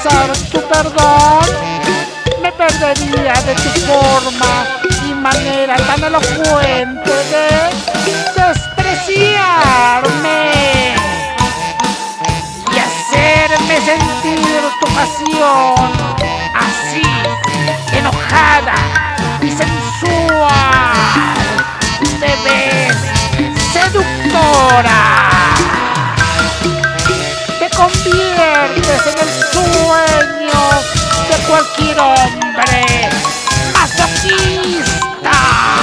alcanzar tu perdón, me perdería de tu forma y manera tan elocuente de despreciarme y hacerme sentir tu pasión así, enojada y sensual. Te ves seductora, te conviertes en el sueño de cualquier hombre masoquista.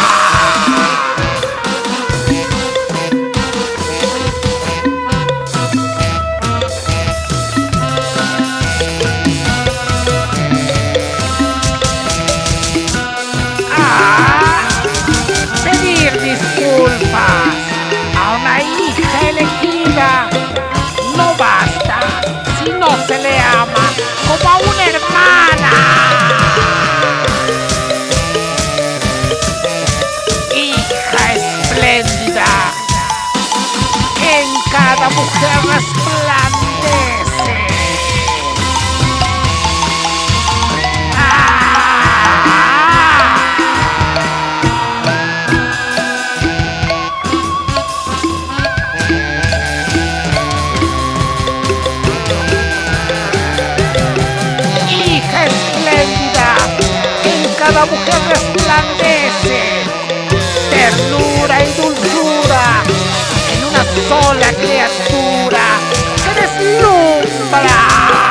Pedir disculpas a una hija elegida no basta si no se le ama como a una hermana. Hija espléndida, en cada mujer resplandece. Hija espléndida, en cada mujer resplandece ternura y dulzura en una sola criatura que deslumbra.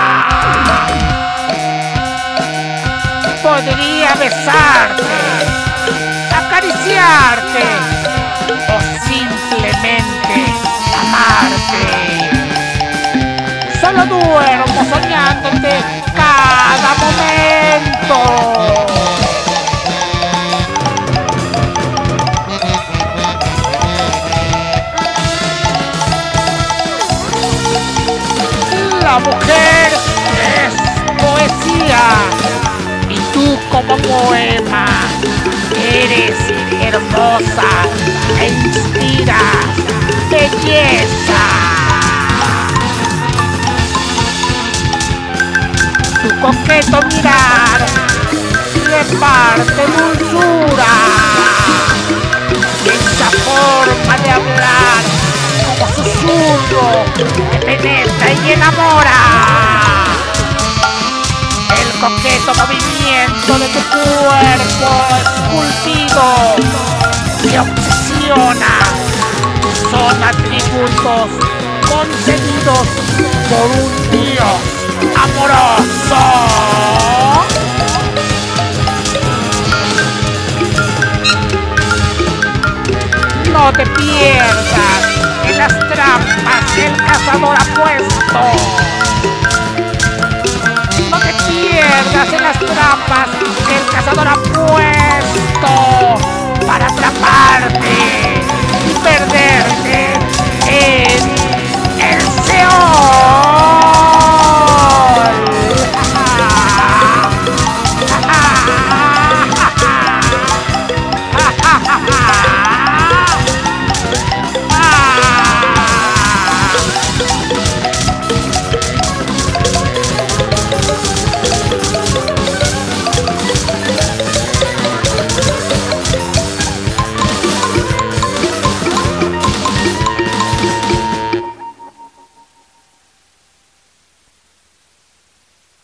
Podría besarte, acariciarte o simplemente amarte. Solo duermo soñándote cada momento. La mujer es poesía y tú como poema eres hermosa e inspiras belleza. Tu coqueto mirar reparte dulzura y esa forma de hablar como susurro que penetra y enamora. El coqueto movimiento de tu cuerpo esculpido te obsesiona. Son atributos concedidos por un Dios amoroso. No te pierdas en las trampas que el cazador ha puesto. No te pierdas en las trampas que el cazador ha puesto para atraparte.